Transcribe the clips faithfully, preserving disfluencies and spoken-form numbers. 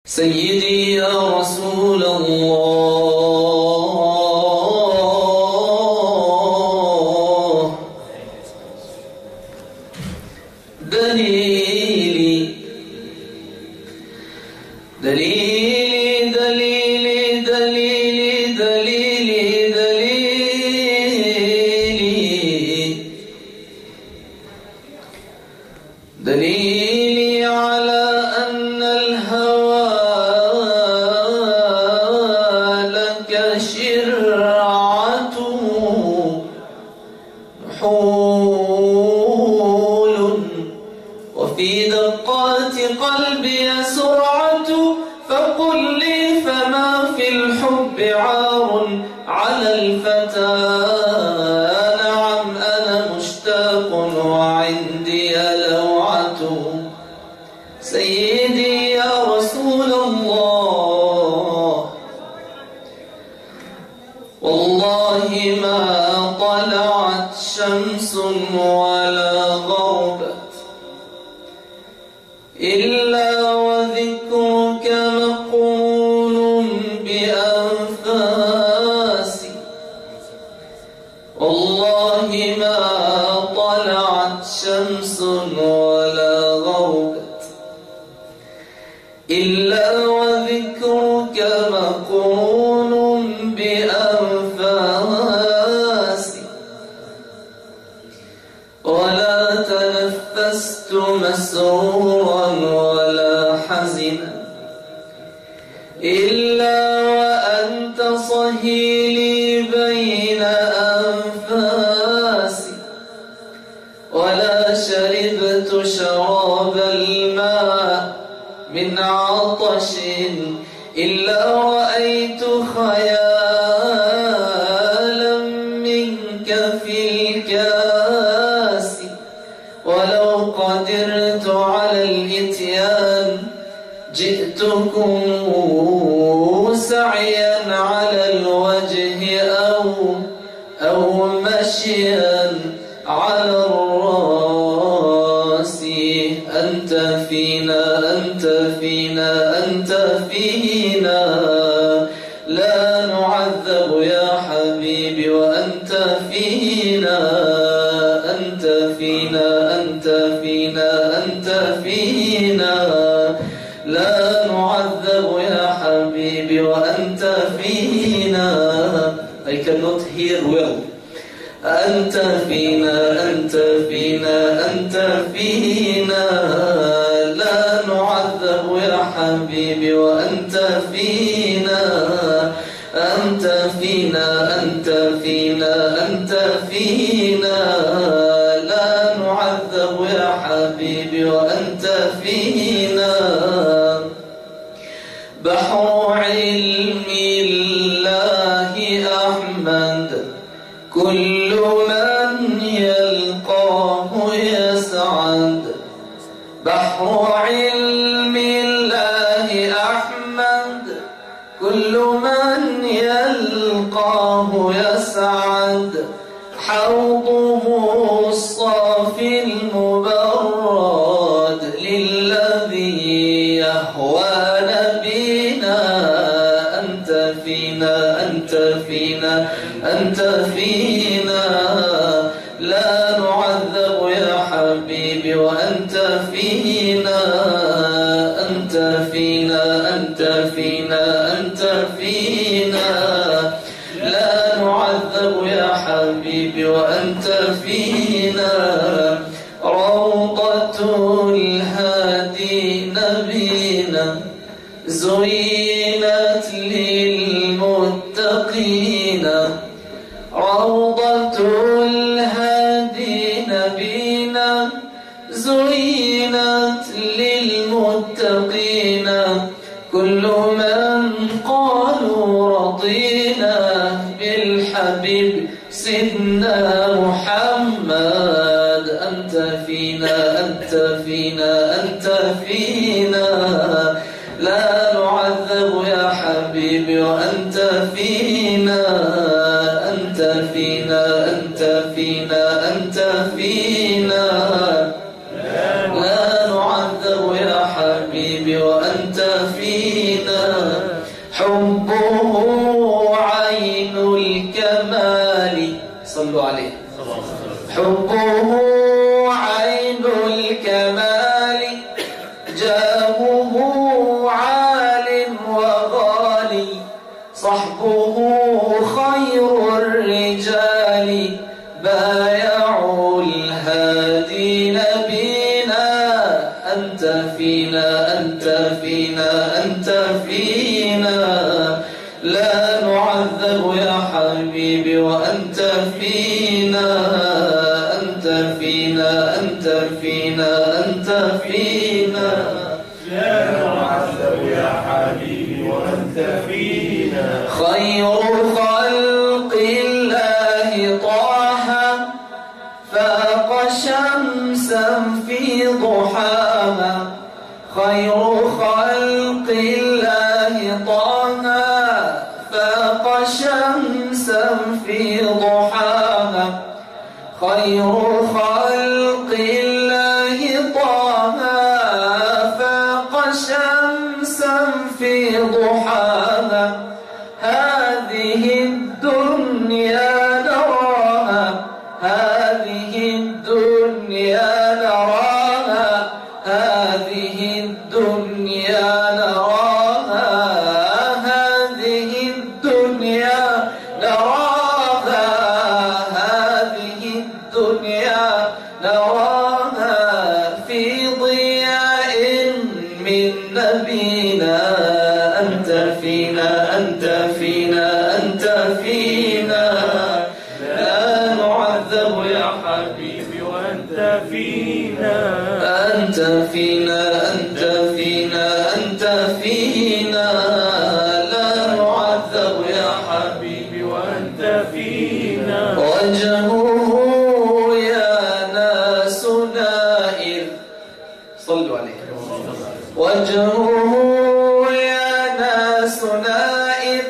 سيدي يا رسول الله، دليلي دليلي دليلي دليلي دليلي دليلي دليلي على أن الهوى لك شرعته حول، وفي دقات قلبي سرعة، فقل لي فما في الحب عار على الفتى؟ نعم أنا مشتاق وعندي لوعة. سيدي يا رسول الله، والله ما طلعت شمس ولا غربت إلا وذكرك مقرون بأنفاسي. والله ما طلعت شمس ولا غربت إلا وذكرك مقرون بأنفاسي. ولا تنفست مسرورا ولا حزنا إلا وأنت صهيلي بين أنفاسي. ولا شربت شراب الماء من عطش إلا رأيت خيالا منك في الكاس. ولو قدرت على الإتيان جئتكم سعيا على الوجه أو أو مشيا على الرأس. أنت فينا أنت فينا أنت فينا، لا نعذب يا حبيبي وأنت فينا. أنت فينا أنت فينا أنت فينا، لا نعذب يا حبيبي وأنت فينا. I cannot hear well. أنت فينا أنت فينا أنت فينا، لا نعذب يا حبيبي وأنت فينا. أنت فينا أنت فينا أنت فينا، لا نعذب يا حبيبي وأنت فينا. بحر علم الله أحمد، كل من يلقاه يسعد. بحر علم الله أحمد، كل من يلقاه يسعد. حوضه الصافي المبرد للذي يهوى نبينا. أنت فينا أنت فينا أنت فينا، لا نعذب يا حبيبي وأنت فينا. أنت فينا أنت فينا أنت فينا، لا نعذب يا حبيبي وأنت فينا. روضة الهادي نبينا زينت للمتقين. روضة الهادي نبينا زينت للمتقين. كل من قالوا رضينا بالحبيب سيدنا محمد. أنت فينا أنت فينا أنت فينا، لا نعذب يا حبيبي وأنت فينا. أنت فينا أنت فينا أنت فينا، لا نعذب يا حبيبي وأنت فينا. صحبه خير الرجال بايعوا الهادي نبينا. أنت فينا أنت فينا أنت فينا لا نعذب يا حبيبي وأنت فينا. أنت فينا أنت فينا أنت فينا لا نعذب يا حبيبي وأنت فينا. خير خلق الله طه فاق شمسا في ضحاها. خير خلق الله طه فاق شمسا في ضحاها. خير خلق الله طه فاق شمسا في ضحاها. هذه الدنيا نراها هذه الدنيا نراها هذه الدنيا نراها هذه الدنيا نراها هذه الدنيا نراها في ضياء من نبينا. أنت فينا أنت فينا أنت فينا لا نعذب يا حبيبي وأنت فينا. أنت فينا أنت فينا أنت فينا لا نعذب يا حبيبي وأنت فينا. وجهه يا ناس نائر. صلوا عليه. وجهه يا ناس نائر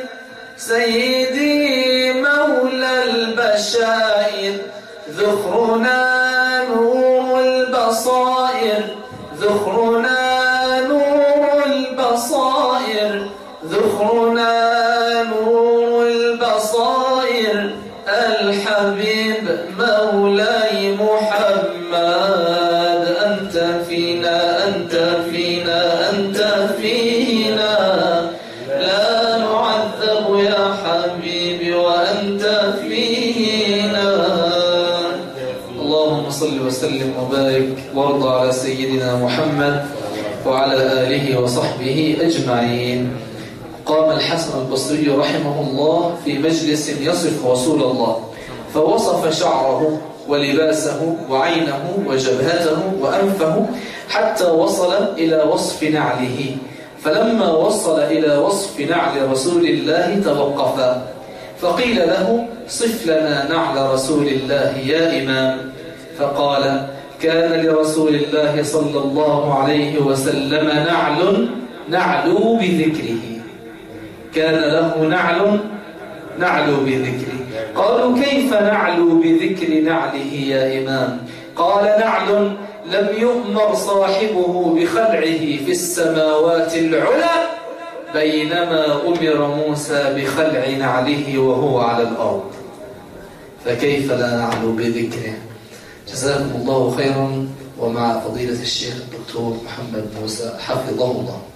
سيدي مولى البشائر. ذخرنا نور البصائر ذخرنا نور البصائر ذخرنا نور البصائر. الحبيب مولاي محمد. أنت فينا أنت فينا أنت فينا لا نعذب يا حبيبي وأنت فينا. اللهم صل وسلم وبارك وارض على سيدنا محمد وعلى آله وصحبه أجمعين. قام الحسن البصري رحمه الله في مجلس يصف رسول الله فوصف شعره ولباسه وعينه وجبهته وأنفه حتى وصل إلى وصف نعله. فلما وصل إلى وصف نعل رسول الله توقفا فقيل له صف لنا نعل رسول الله يا إمام. فقال كان لرسول الله صلى الله عليه وسلم نعل نعلو بذكره. كان له نعل نعلو بذكره. قالوا كيف نعلو بذكر نعله يا إمام؟ قال نعل لم يؤمر صاحبه بخلعه في السماوات العلى بينما أمر موسى بخلع نعله وهو على الأرض. فكيف لا نعلو بذكره؟ جزاكم الله خيرا. ومع فضيلة الشيخ الدكتور محمد موسى حفظه الله.